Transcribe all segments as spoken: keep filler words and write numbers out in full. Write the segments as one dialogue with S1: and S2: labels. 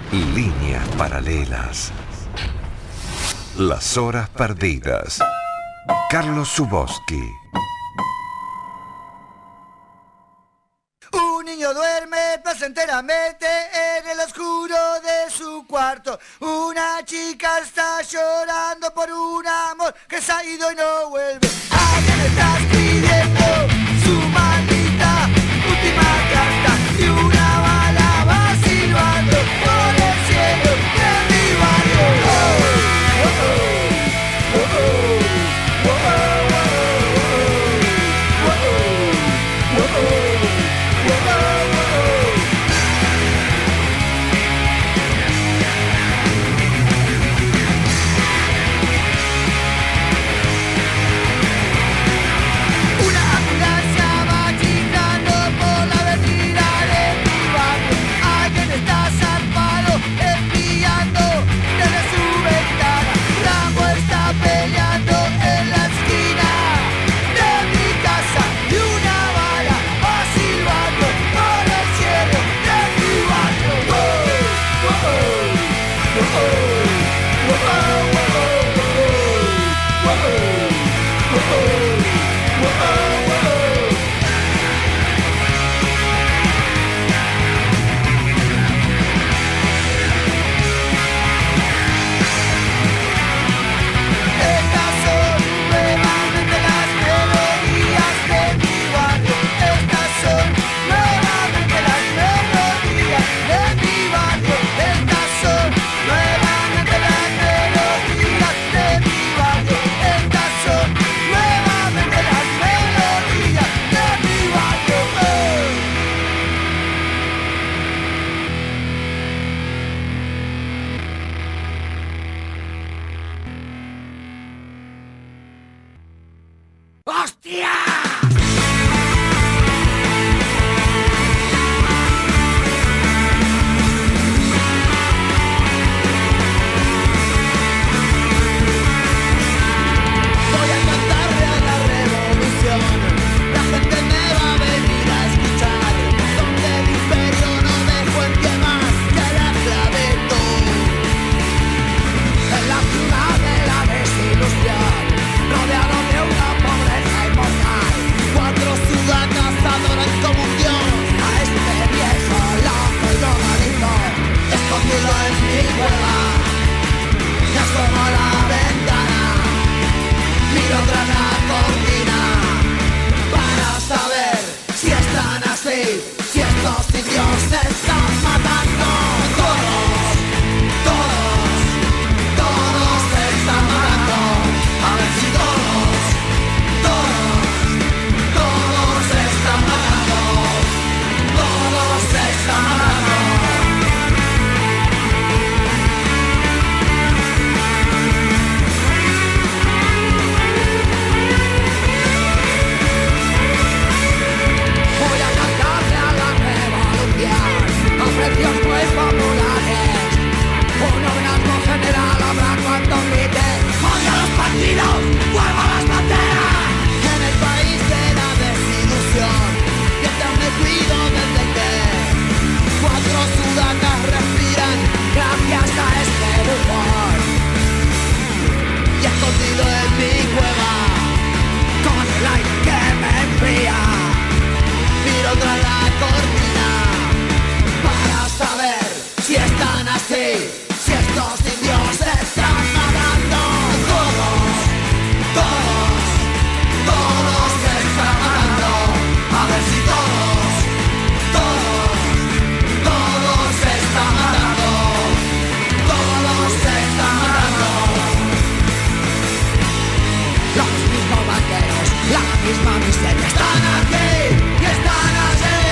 S1: Líneas paralelas. Las horas perdidas. Carlos Zuboski.
S2: Un niño duerme placenteramente en el oscuro de su cuarto. Una chica está llorando por un amor que se ha ido y no vuelve. Alguien está escribiendo su maldita última carta y una bala va silbando por el cielo de mi barrio. Oh, oh, oh, oh, oh, oh, oh, oh, oh, oh.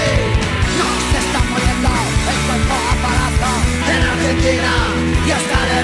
S3: Y hasta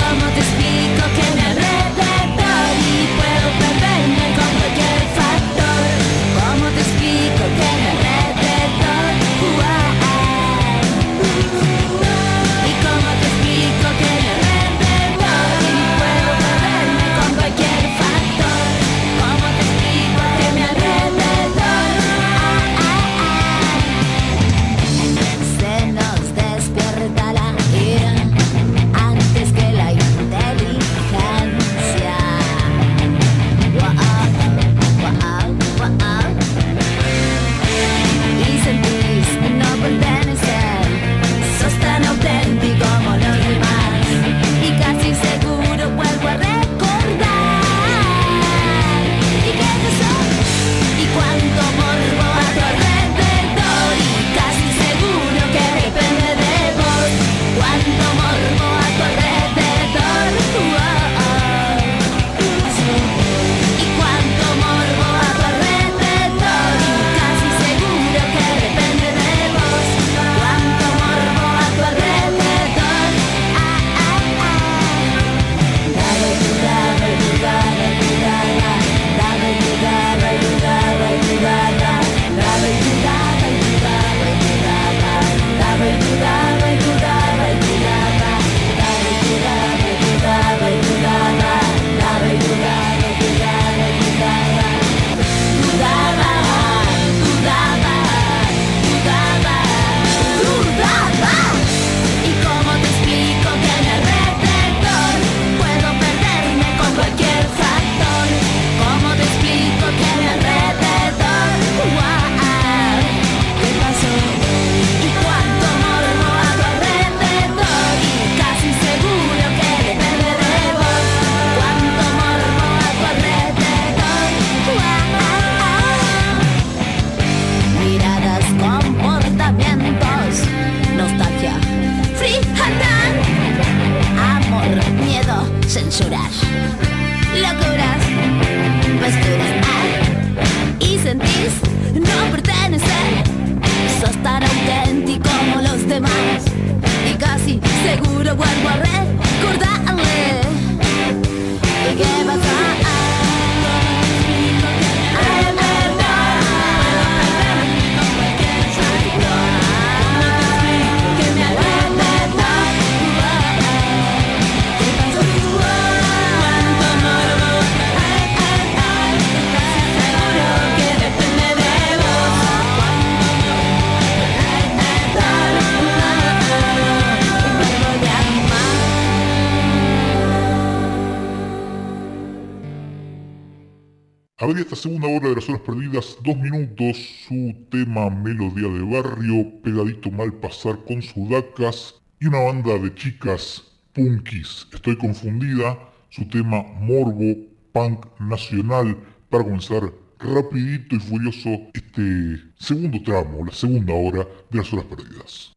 S3: Abría esta segunda hora de las horas perdidas, dos minutos, su tema Melodía de Barrio, Pegadito Mal Pasar con Sudacas y una banda de chicas punkis, Estoy Confundida, su tema Morbo, Punk Nacional, para comenzar rapidito y furioso este segundo tramo, la segunda hora de las horas perdidas.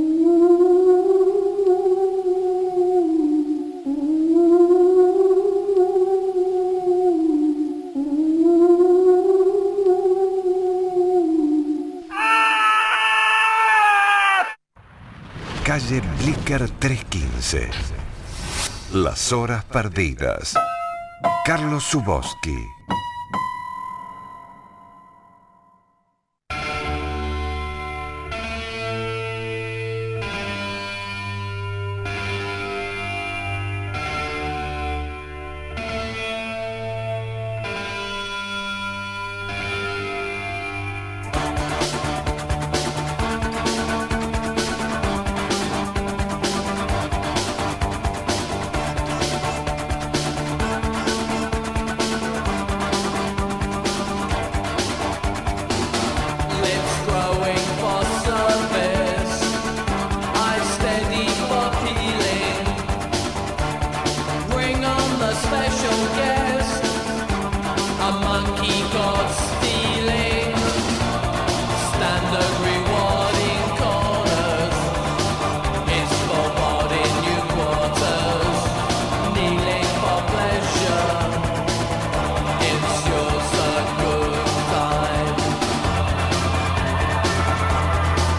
S1: Calle Blicker trescientos quince. Las horas perdidas. Carlos Zuboski.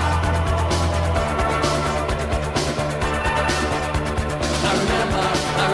S4: I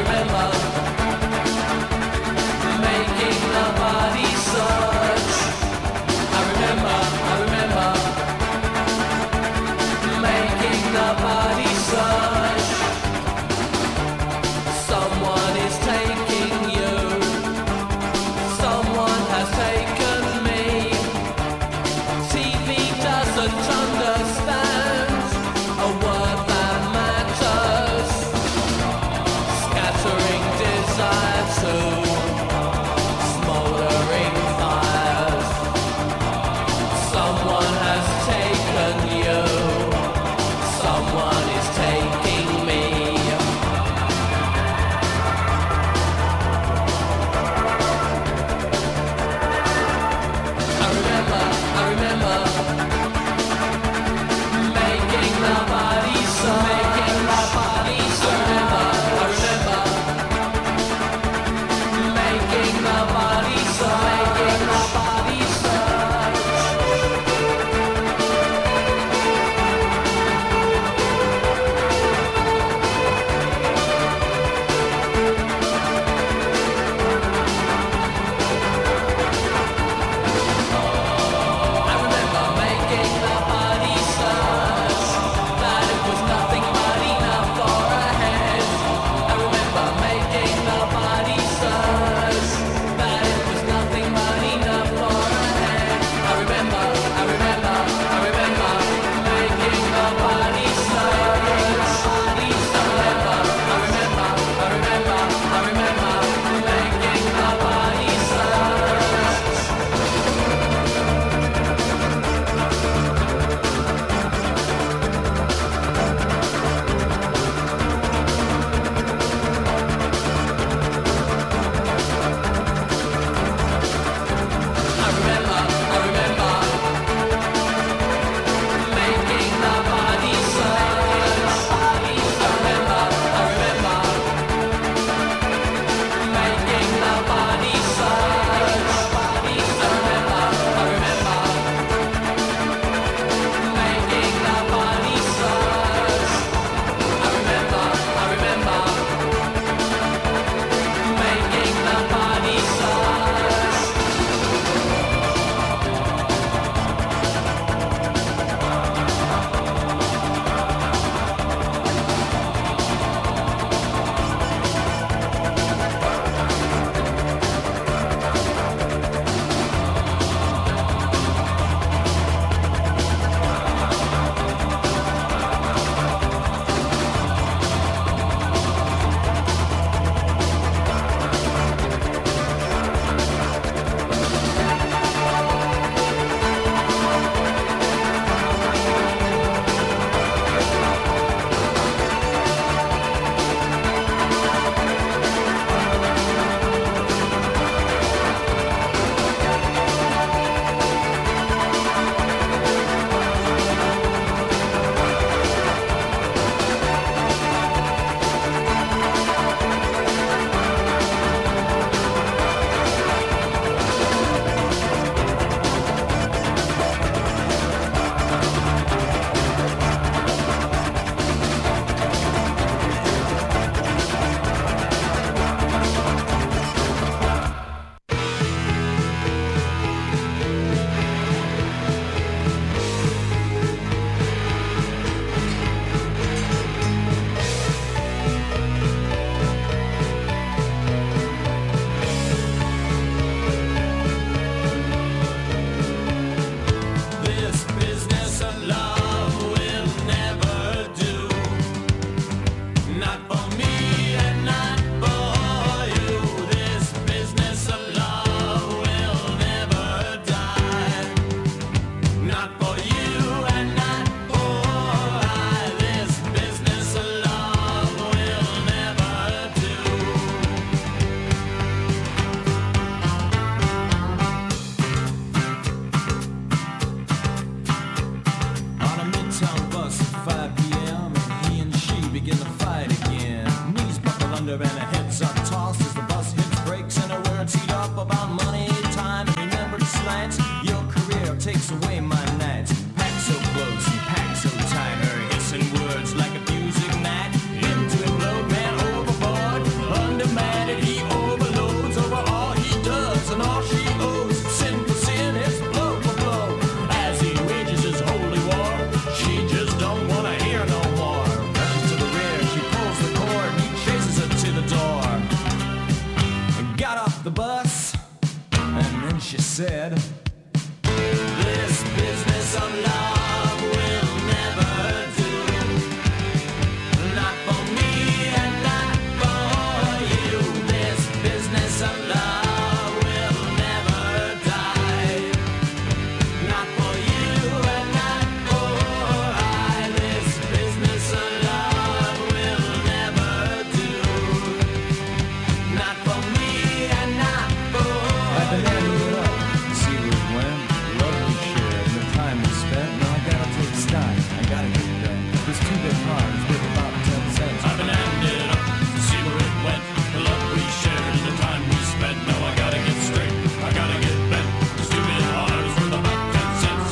S4: and her hips are tossed as the bus hits brakes and her words heat up about money, time, and remembered slants. Your career takes away my nights. Packed so close and packed so tight, her hissing words like a fusing gnat. Him to implode, man overboard, undemanded he overloads over all he does and all she owes. Sin for sin, it's blow for blow. As he wages his holy war, she just don't wanna hear no more. Runs to the rear, she pulls the cord, and he chases her to the door. Got off the bus, and then she said, this business of love will never do. Not for me and not for you. This business of love will never die. Not for you and not for I. This business of love will never do. Not for me and not for I've been adding it up, see where it went, the love we shared, and the time we spent. Now I gotta take stock, I gotta get back. This two-bit card is worth about ten cents. I've been adding it up, see where it went, the love we shared, and the time we spent. Now I gotta get straight, I gotta get bent. This two-bit card is worth about ten cents.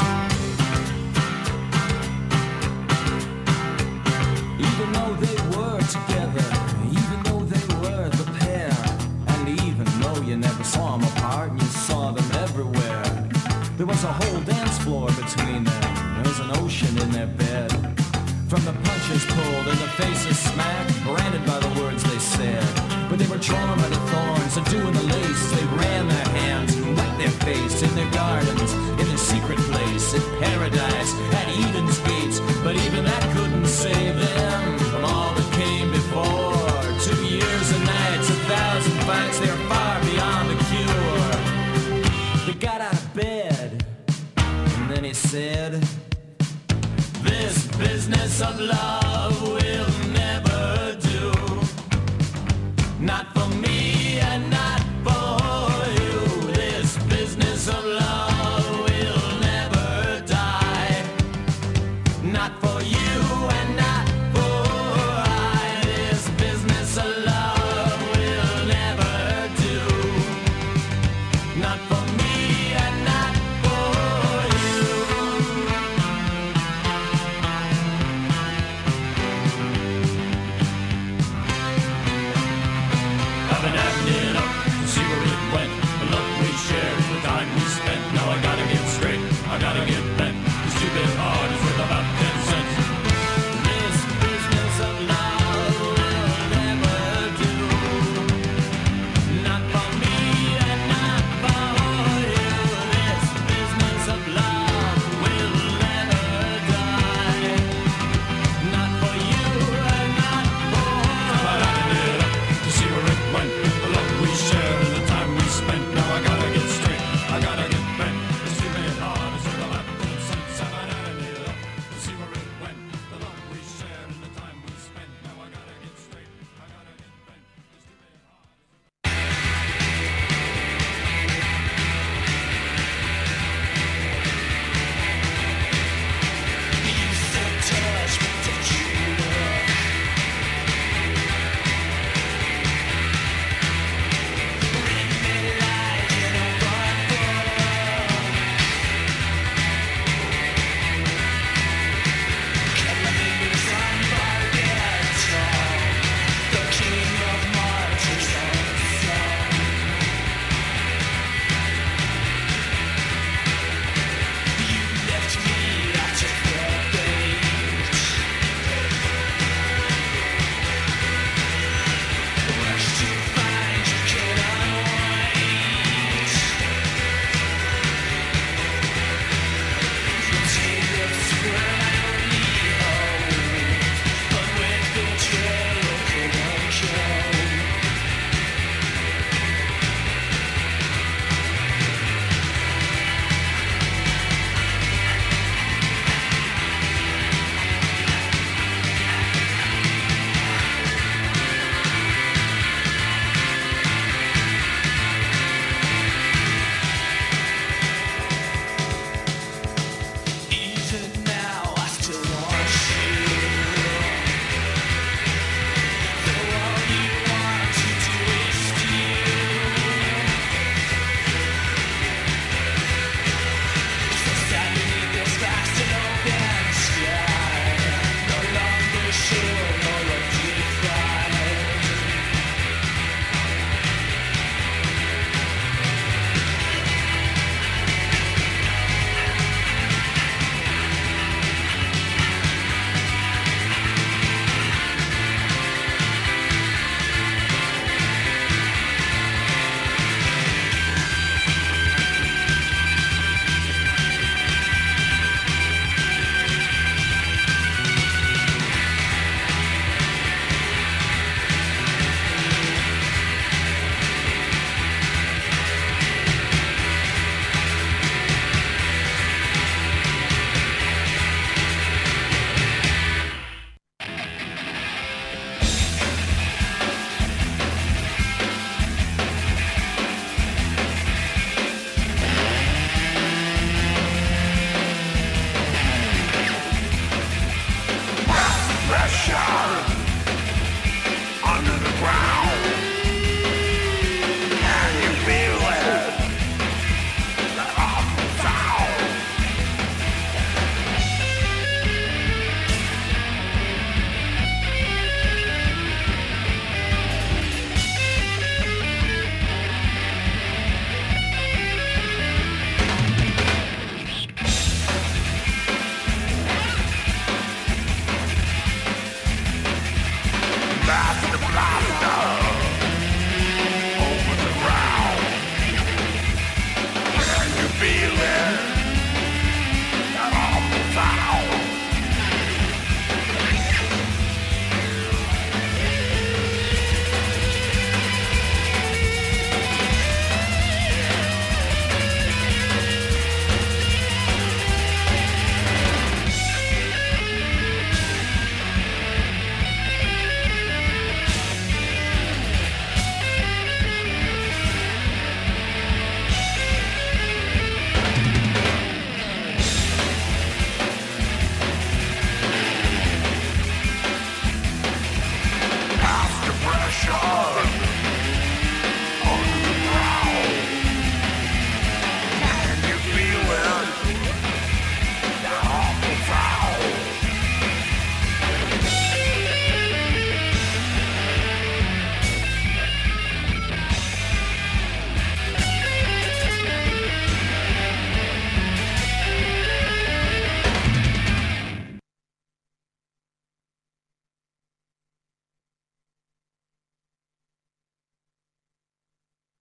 S4: Even though they were together, even though they were the pair, and even though you never saw them apart and you saw them everywhere, there was a whole dance floor between them. There was an ocean in their bed. From the punches pulled and the faces smacked, branded by the words they said. But they were drawn by the thorns and doing the lace. They ran their hands and wet their face in their gardens, in their secret place, in paradise, at Eden's gates. But even that couldn't save them from all that came before. Two years and nights, a thousand fights, they're far beyond the cure. They got out of bed, and then he said, this business of love will never do. Not for me and not for you. This business of love will never die. Not for you and not for I. This business of love will never do. Not for me and not for you. I've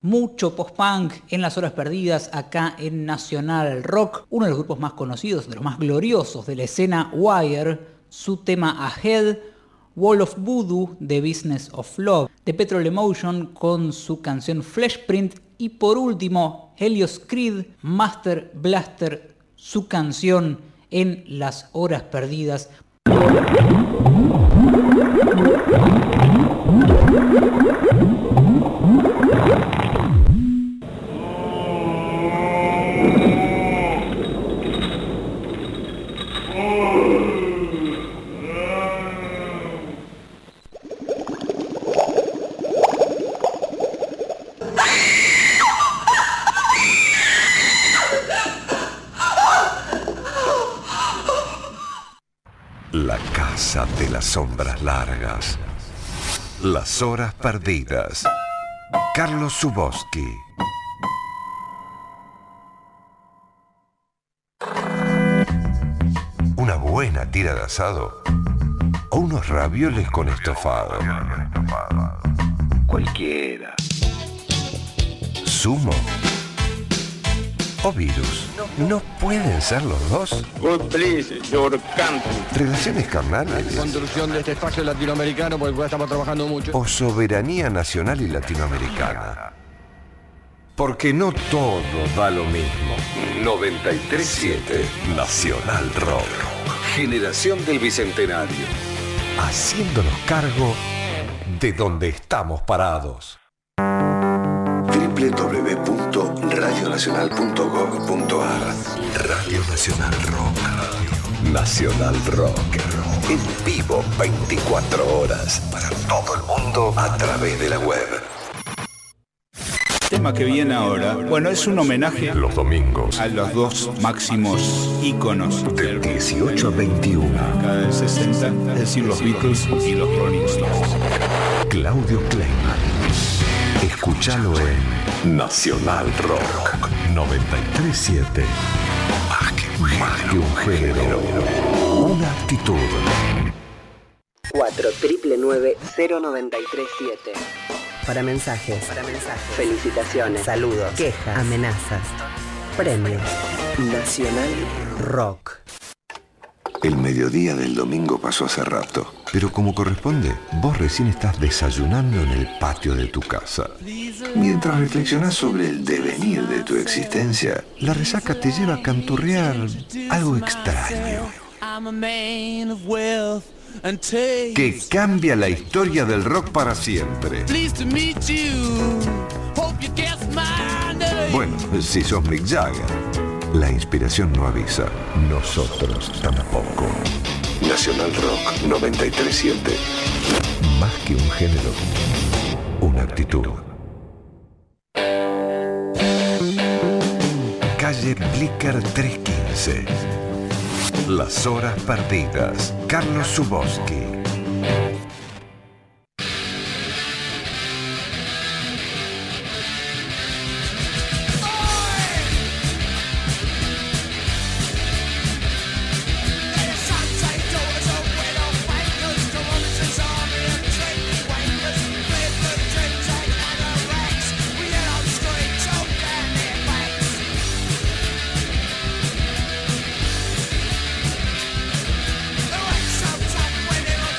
S5: Mucho post-punk en las horas perdidas acá en Nacional Rock, uno de los grupos más conocidos, de los más gloriosos de la escena, Wire, su tema Ahead, Wall of Voodoo, The Business of Love, The Petrol Emotion con su canción Fleshprint y por último Helios Creed, Master Blaster, su canción En las horas perdidas.
S1: La casa de las sombras largas. Las horas perdidas. Carlos Zuboski. Una buena tira de asado o unos ravioles con estofado. Cualquiera. Zumo o virus. ¿No pueden ser los dos?
S6: God please your country.
S1: ¿Relaciones carnales?
S6: Construcción de este espacio latinoamericano por el cual estamos trabajando mucho.
S1: ¿O soberanía nacional y latinoamericana? Porque no todo da lo mismo. noventa y tres siete Nacional Rock. Generación del Bicentenario. Haciéndonos cargo de donde estamos parados. doble u doble u doble u punto radio nacional punto gov punto a r Radio Nacional Rock. Nacional Rock. En vivo veinticuatro horas para todo el mundo a través de la web.
S7: El tema que viene ahora, bueno, es un homenaje
S1: los domingos
S7: a los dos máximos íconos
S1: del dieciocho a veintiuno.
S7: Cada del sesenta, es decir, los Beatles y los Rolling Stones.
S1: Claudio Kleiman. Escúchalo en Nacional Rock noventa y tres siete. Más que, más que un género, una actitud.
S8: cuatro nueve nueve cero nueve tres siete. Para mensajes, para mensajes, felicitaciones, saludos, quejas, amenazas, premios. Nacional Rock.
S1: El mediodía del domingo pasó hace rato, pero como corresponde, vos recién estás desayunando en el patio de tu casa. Mientras reflexionás sobre el devenir de tu existencia, la resaca te lleva a canturrear algo extraño que cambia la historia del rock para siempre. Bueno, si sos Mick Jagger. La inspiración no avisa, nosotros tampoco. Nacional Rock noventa y tres siete. Más que un género, una actitud. Calle Blicker trescientos quince. Las horas perdidas. Carlos Zuboski.
S9: Sometimes when they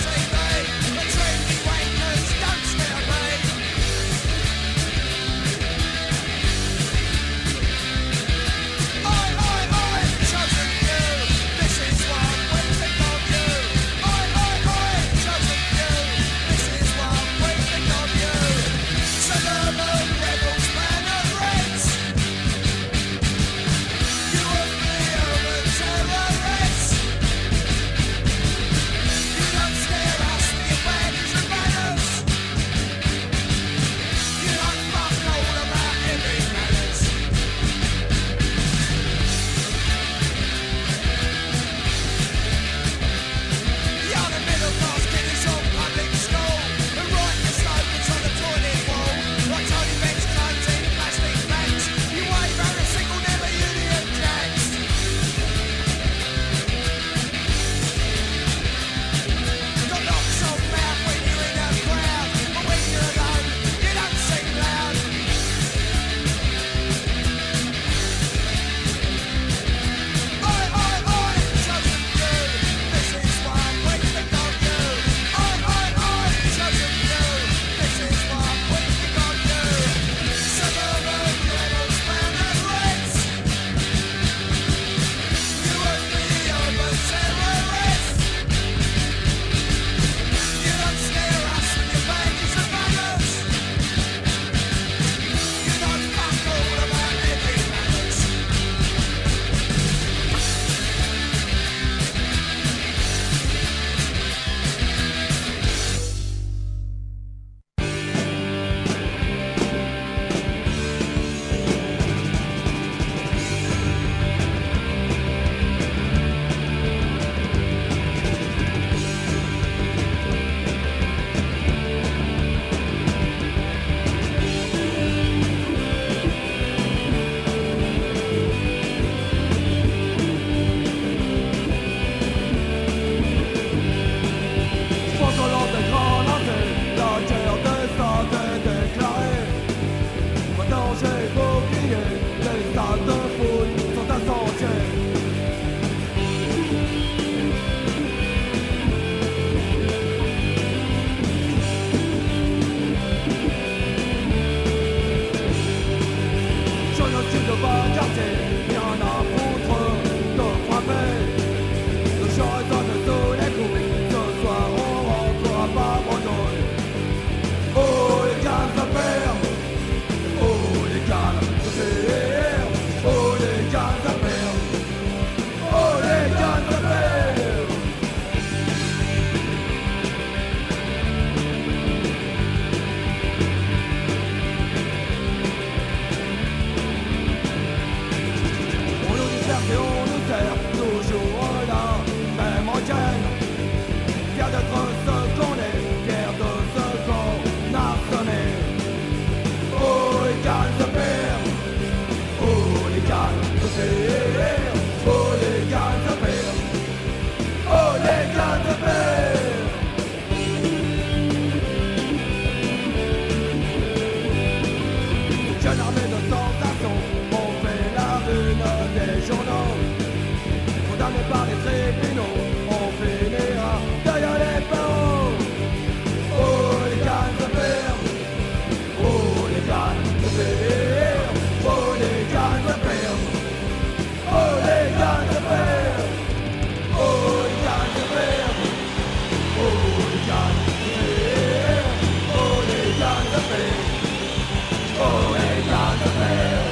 S4: par les tribunaux. On finira derrière les barreaux. Oh les cannes de ferme, oh les cannes de ferme, oh les cannes de ferme, oh les cannes de ferme, oh les cannes de ferme, oh les cannes de ferme, oh les cannes de ferme, oh les cannes de ferme.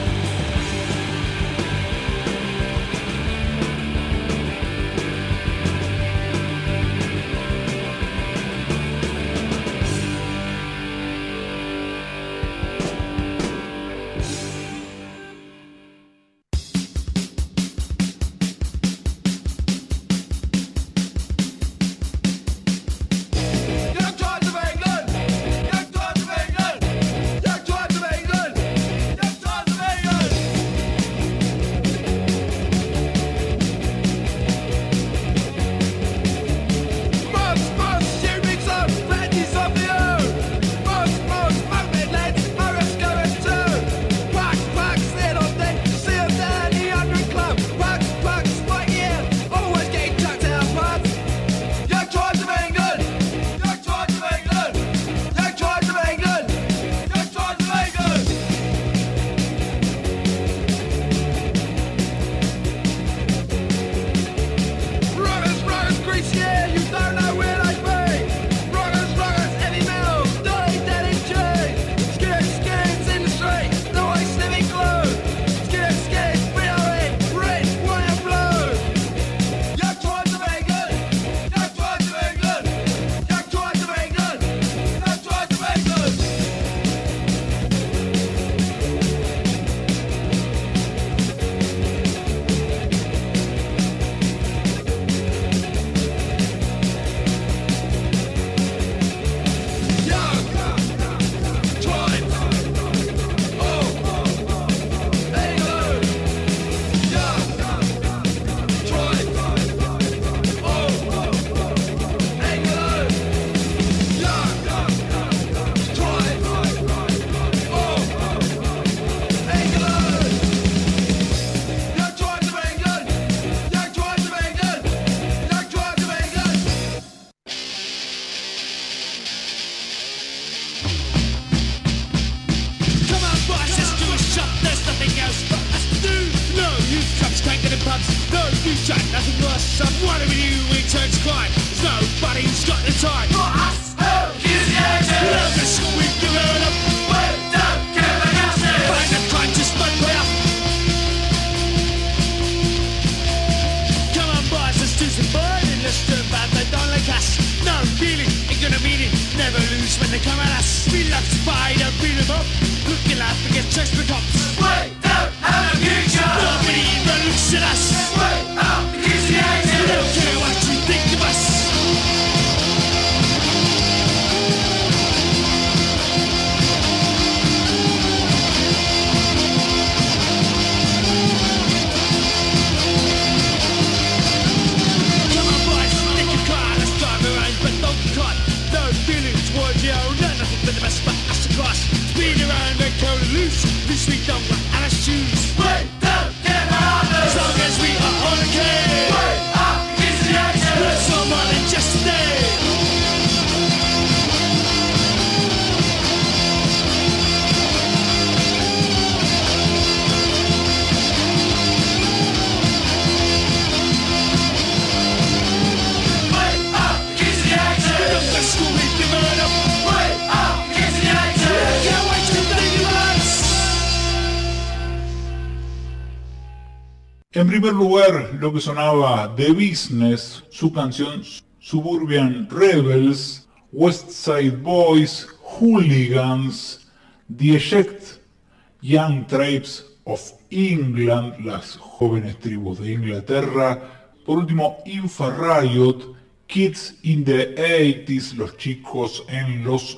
S3: En primer lugar, lo que sonaba The Business, su canción Suburban Rebels, West Side Boys, Hooligans, The Eject, Young Tribes of England, las jóvenes tribus de Inglaterra, por último Infa Riot, Kids in the eighties, los chicos en los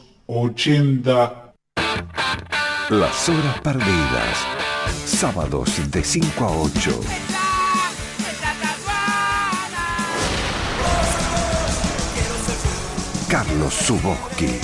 S3: ochenta.
S1: Las horas perdidas, sábados de cinco a ocho. Carlos Zuboski.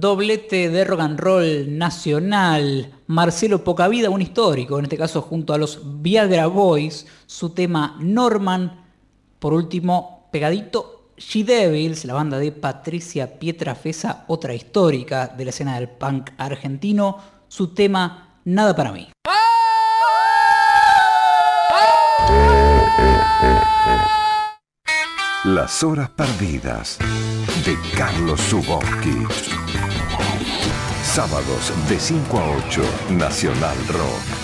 S5: doblete de rock and roll nacional. Marcelo Pocavida, un histórico, en este caso junto a los Viagra Boys, su tema Norman. Por último, pegadito, She-Devils, la banda de Patricia Pietrafesa, otra histórica de la escena del punk argentino, su tema Nada para mí.
S1: Las horas perdidas de Carlos Zuboski. Sábados de cinco a ocho, Nacional Rock.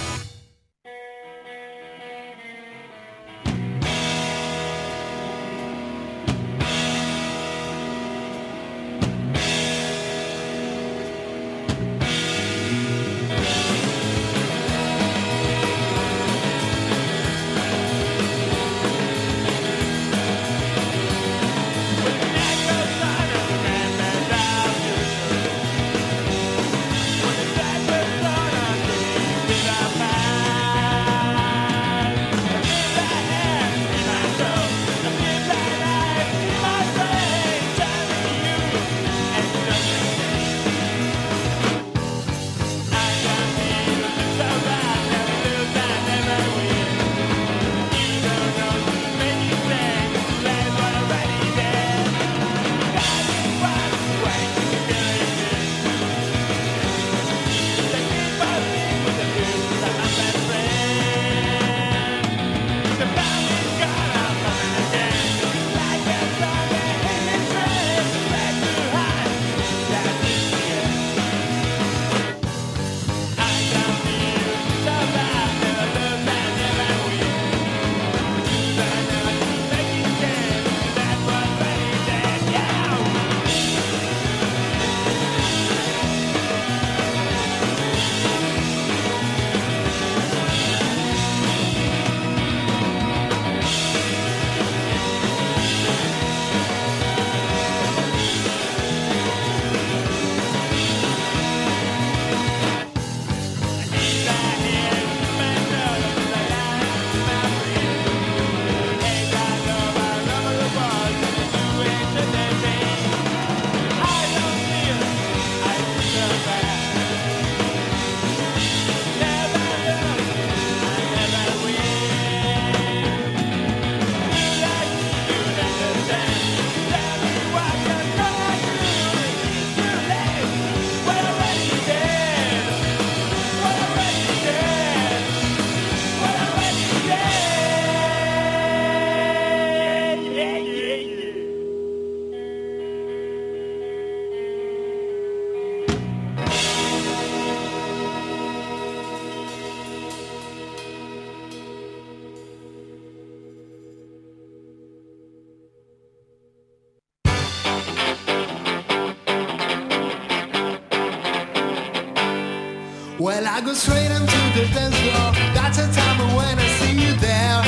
S9: Well, I go straight into the dance floor. That's the time when I see you there.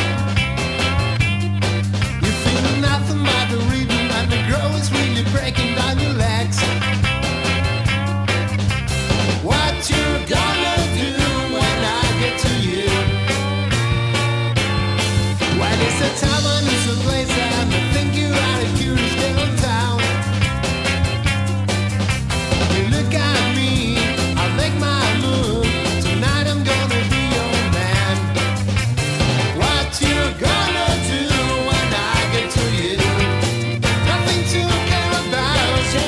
S9: You feel nothing but the rhythm, and the groove is really breaking down your legs. What you gonna do when I get to you? Well, it's a time and it's a place, and I think you are a curious girl in town. You look at me, I make my move. Tonight I'm gonna be your man. What you gonna do when I get to you? Nothing to care about.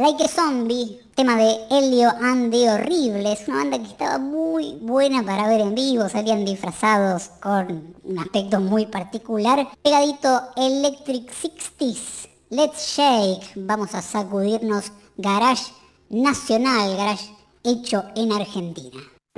S10: Like a Zombie, tema de Elio and the Horribles, una banda que estaba muy buena para ver en vivo, salían disfrazados con un aspecto muy particular. Pegadito Electric sesenta, Let's Shake, vamos a sacudirnos garage nacional, garage hecho en Argentina.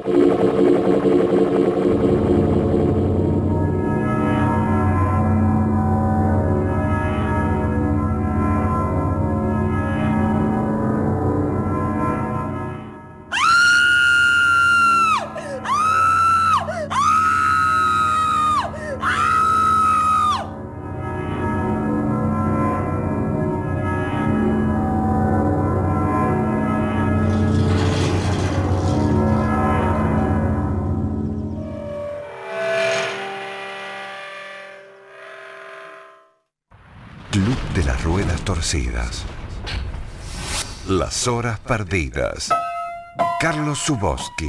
S1: Club de las Ruedas Torcidas. Las Horas Perdidas. Carlos Zuboski.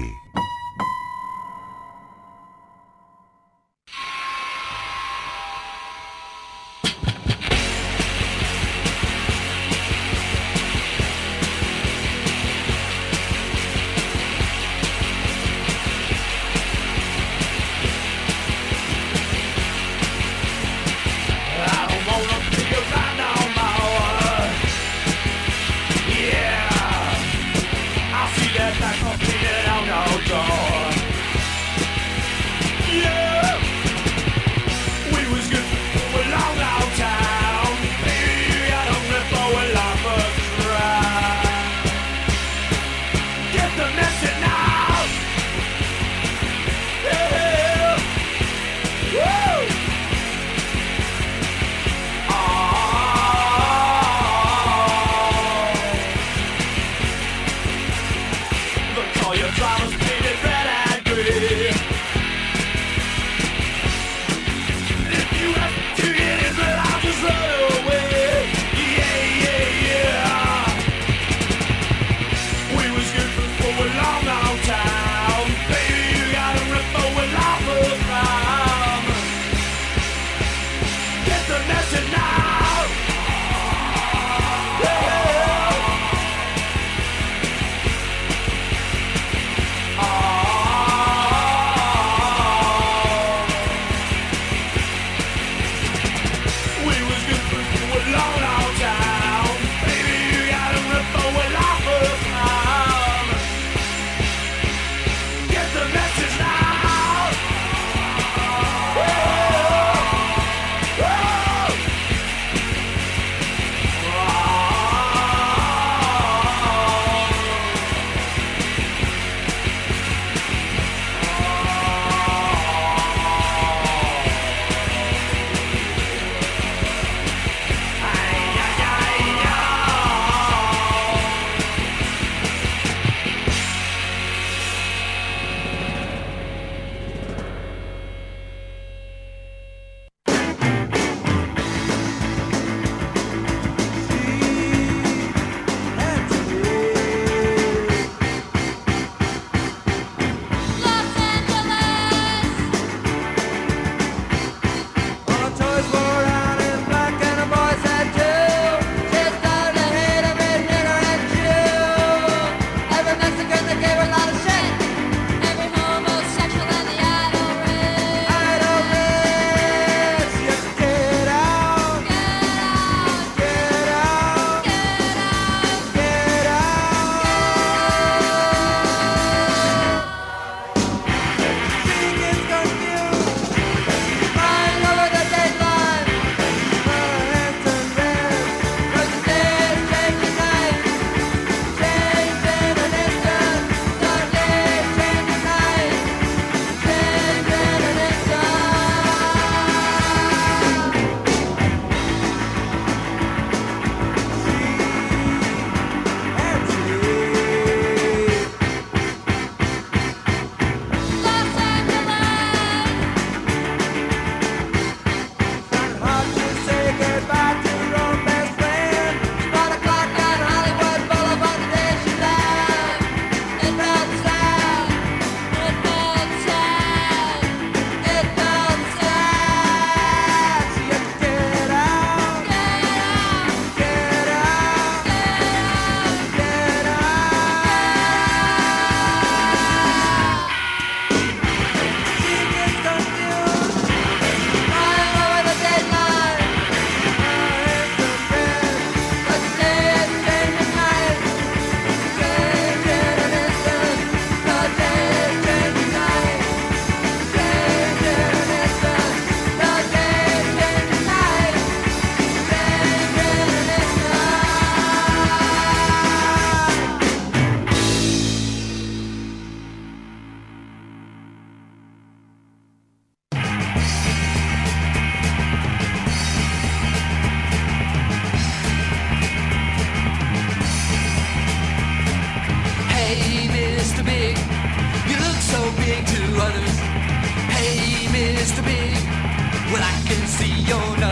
S4: Don't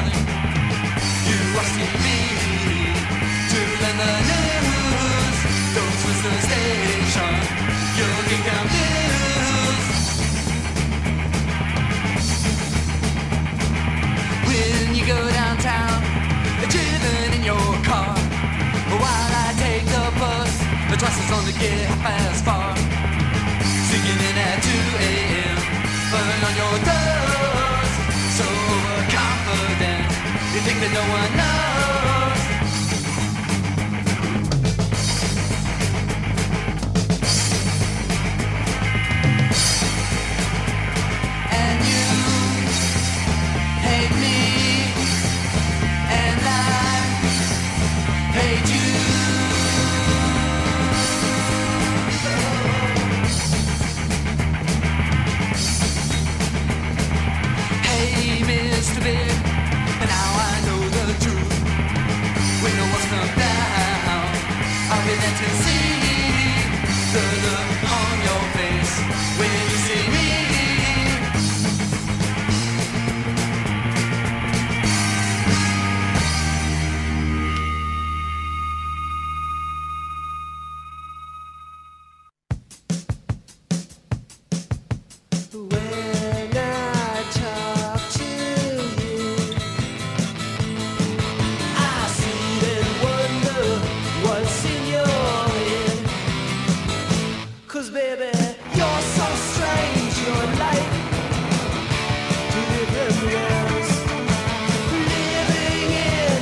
S4: darling. You asking me to lend the news. Don't switch the station. You'll get confused. When you go downtown, driven in your car, while I take the bus, the twice as long to get half as far. Singing in at two a.m. burn on your doors. So overconfident, you think that no one knows. And you hate me, and I hate you. Hey, Mister Big, now I know the truth. When the walls come down, I'll be there to see the look on your face when you see me. When I talk to you, I sit and wonder what's in your head. 'Cause baby, you're so strange, you're like two different worlds, living in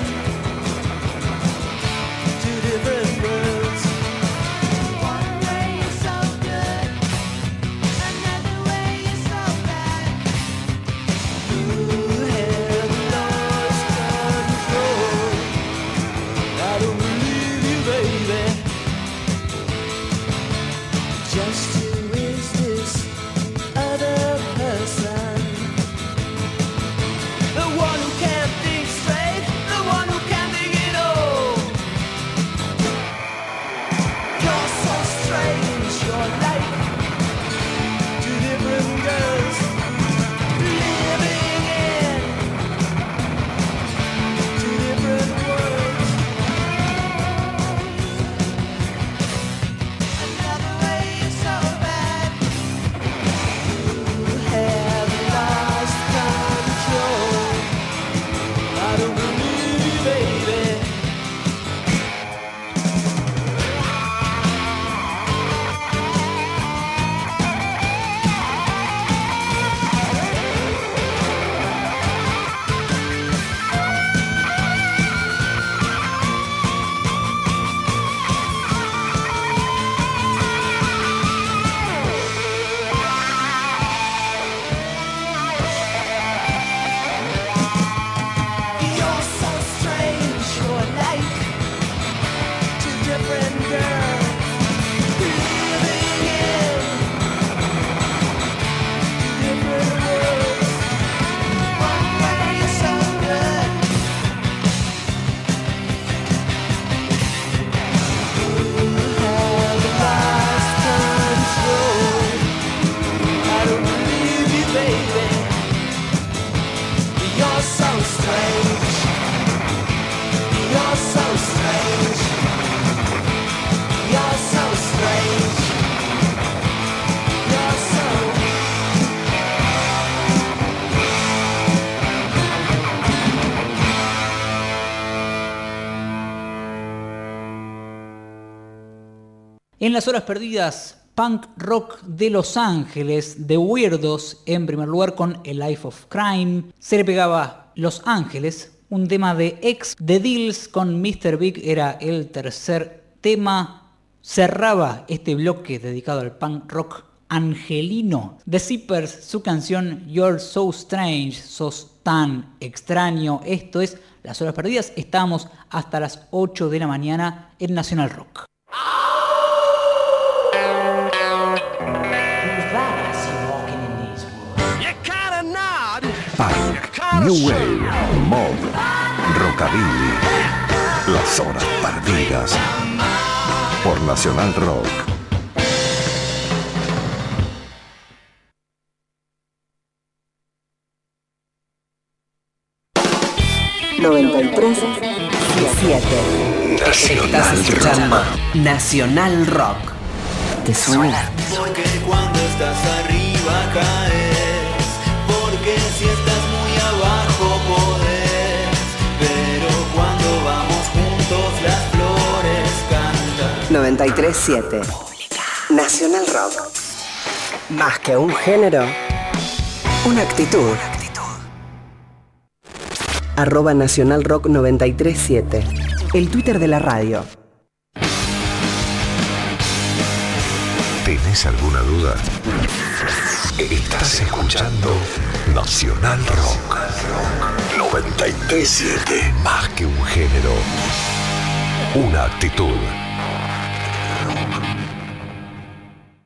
S4: two different worlds. One way you're so good, another way you're so bad. You have lost control. I don't believe you, baby. Just who is this other person? The one who can't think straight, the one who can't think it all. You're so strange, you're like two different girls, living in two different worlds. Another way is so bad. You have lost control. I don't believe you, baby. You're so strange, you're like two different girls, living in two different worlds. One way you're so good, you have lost control. I don't believe you, baby. You're so strange. You're so strange. You're so strange. You're so.
S5: En las horas perdidas, punk rock de Los Ángeles, The Weirdos, en primer lugar con A Life of Crime. Se le pegaba Los Ángeles, un tema de ex The Deals con mister Big, era el tercer tema. Cerraba este bloque dedicado al punk rock angelino. The Zippers, su canción You're So Strange, sos tan extraño. Esto es Las Horas Perdidas. Estamos hasta las ocho de la mañana en Nacional Rock.
S1: Punk, New Wave, Mob, Rockabilly. Las Horas Perdidas por Nacional Rock.
S8: noventa y tres siete. Estás escuchando Nacional Rock. ¿Te suena?
S4: Porque cuando estás arriba caes, porque si estás muy abajo podés, pero cuando vamos juntos las flores cantan.
S8: noventa y tres siete. Nacional Rock. Más que un género, una actitud. Arroba Nacional Rock noventa y tres siete. El Twitter de la radio.
S1: ¿Tenés alguna duda? Estás escuchando Nacional Rock noventa y tres siete. Más que un género, una actitud.